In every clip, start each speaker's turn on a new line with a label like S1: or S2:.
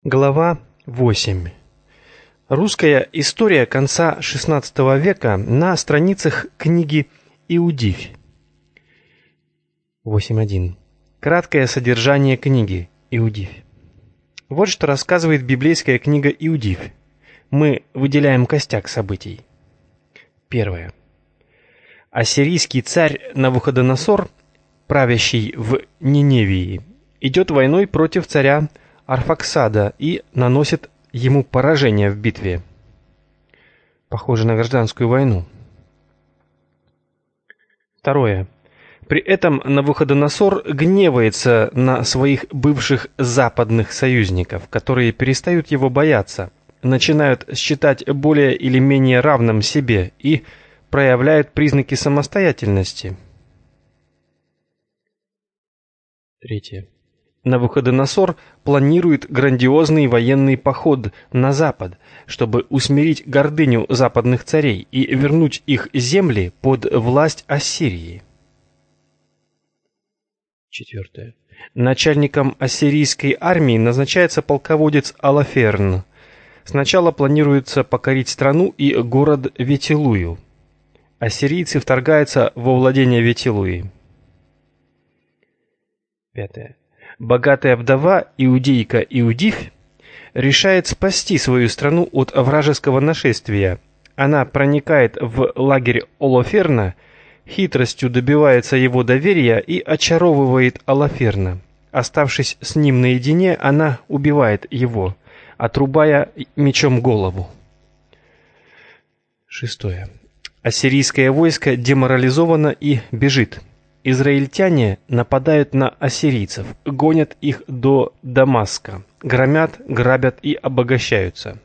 S1: Глава 8. Русская история конца XVI века на страницах книги Иудивь. 8.1. Краткое содержание книги Иудивь. Вот что рассказывает библейская книга Иудивь. Мы выделяем костяк событий. Первое. Ассирийский царь Навуходоносор, правящий в Ниневии, идет войной против царя Арфаксада и наносит ему поражение в битве. Похоже на гражданскую войну. Второе. При этом Навуходоносор гневается на своих бывших западных союзников, которые перестают его бояться, начинают считать более или менее равным себе и проявляют признаки самостоятельности. Третье. Навуходоносор планирует грандиозный военный поход на запад, чтобы усмирить гордыню западных царей и вернуть их земли под власть Ассирии. Четвертое. Начальником ассирийской армии назначается полководец Алаферн. Сначала планируется покорить страну и город Ветилую. Ассирийцы вторгаются во владение Ветилуи. Пятое. Богатая вдова, иудейка Иудивь, решает спасти свою страну от вражеского нашествия. Она проникает в лагерь Олоферна, хитростью добивается его доверия и очаровывает Олоферна. Оставшись с ним наедине, она убивает его, отрубая мечом голову. Шестое. Ассирийское войско деморализовано и бежит. Израильтяне нападают на ассирийцев, гонят их до Дамаска, громят, грабят и обогащаются.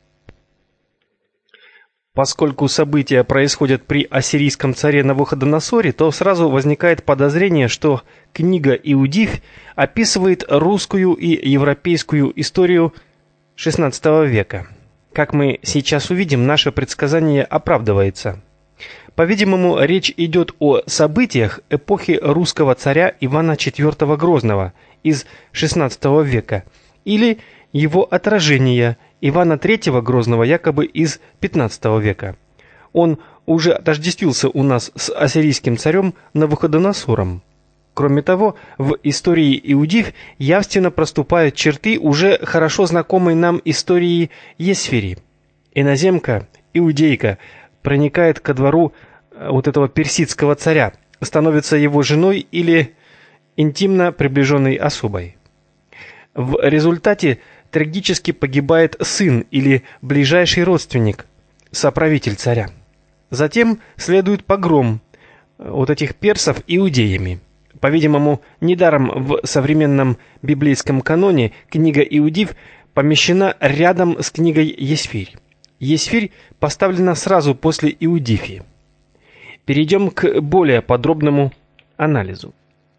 S1: Поскольку события происходят при ассирийском царе Навуходоносоре, то сразу возникает подозрение, что книга Иудивь описывает русскую и европейскую историю XVI века. Как мы сейчас увидим, наше предсказание оправдывается. По-видимому, речь идет о событиях эпохи русского царя Ивана IV Грозного из XVI века или его отражения Ивана III Грозного якобы из XV века. Он уже отождествился у нас с ассирийским царем Навуходоносором. Кроме того, в истории Иудивь явственно проступают черты уже хорошо знакомой нам истории Есфири. Иноземка, иудейка, проникает ко двору вот этого персидского царя, становится его женой или интимно приближенной особой. В результате трагически погибает сын или ближайший родственник, соправитель царя. Затем следует погром вот этих персов иудеями. По-видимому, недаром в современном библейском каноне книга Иудивь помещена рядом с книгой Есфирь. Есфирь поставлена сразу после Иудифи. Перейдем к более подробному анализу.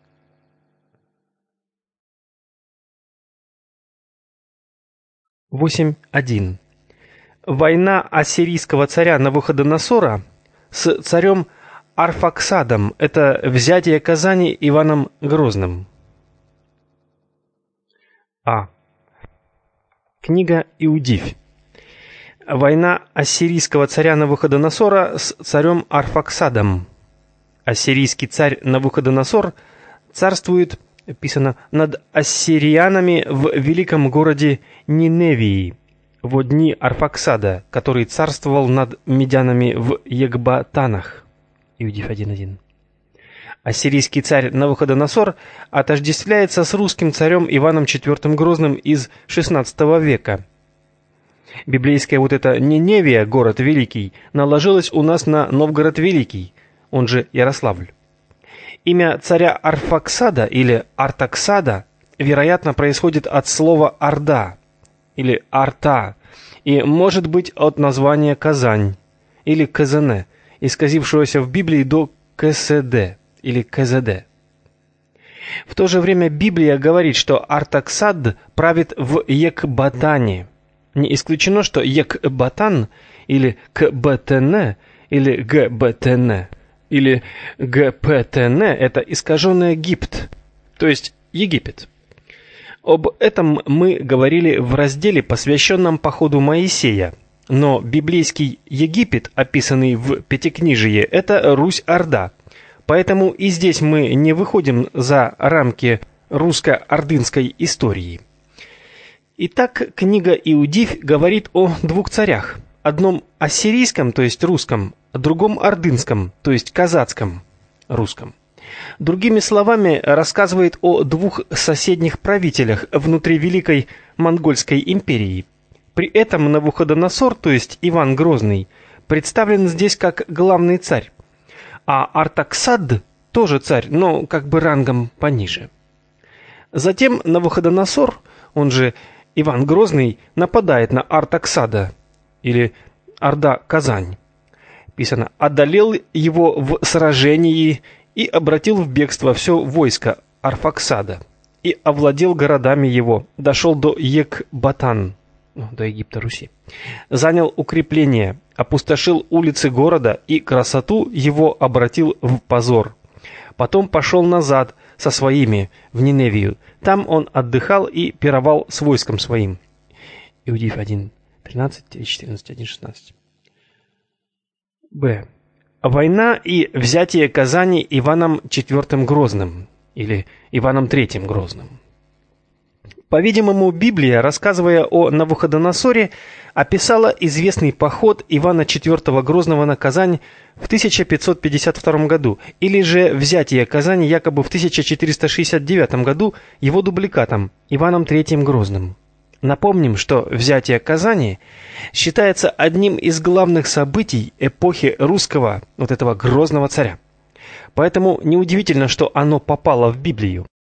S1: Восемь 1. Война ассирийского царя Навуходоносора с царем Арфаксадом – это взятие Казани Иваном Грозным. А. Книга Иудивь. Война ассирийского царя Навуходоносора с царем Арфаксадом. Ассирийский царь Навуходоносор царствует, написано, над ассириянами в великом городе Ниневии во дни Арфаксада, который царствовал над медянами в Екбатанах. Иудивь 1.1. Ассирийский царь Навуходоносор отождествляется с русским царем Иваном IV Грозным из XVI века. Библейская вот эта Ниневия, город великий, наложилась у нас на Новгород Великий, он же Ярославль. Имя царя Арфаксада или Артаксада, вероятно, происходит от слова «орда» или «арта» и может быть от названия «Казань» или «Казане», исказившегося в Библии до «КСД» или «КЗД». В то же время Библия говорит, что Артаксад правит в Екбатане. Не исключено, что Екбатан или КБТН или ГБТН или ГПТН – это искаженный Египт, то есть Египет. Об этом мы говорили в разделе, посвященном походу Моисея. Но библейский Египет, описанный в Пятикнижии, это Русь-Орда. Поэтому и здесь мы не выходим за рамки русско-ордынской истории. Итак, книга Иудифь говорит о двух царях. Одном ассирийском, то есть русском, другом ордынском, то есть казацком, русском. Другими словами, рассказывает о двух соседних правителях внутри Великой Монгольской империи. При этом Навуходоносор, то есть Иван Грозный, представлен здесь как главный царь, а Артаксад тоже царь, но как бы рангом пониже. Затем Навуходоносор, он же Иван Грозный, нападает на Артаксада, или Орда-Казань. Писано: одолел его в сражении и обратил в бегство все войско Арфаксада, и овладел городами его, дошел до Екбатан, до Египта, Руси, занял укрепления, опустошил улицы города и красоту его обратил в позор. Потом пошел назад со своими в Ниневию. Там он отдыхал и пировал с войском своим. Иудифь 1:13, 14, 1:16. Б. Война и взятие Казани Иваном IV Грозным или Иваном III Грозным. По-видимому, Библия, рассказывая о Навуходоносоре, описала известный поход Ивана IV Грозного на Казань в 1552 году, или же взятие Казани якобы в 1469 году его дубликатом Иваном III Грозным. Напомним, что взятие Казани считается одним из главных событий эпохи русского, вот этого грозного царя. Поэтому неудивительно, что оно попало в Библию.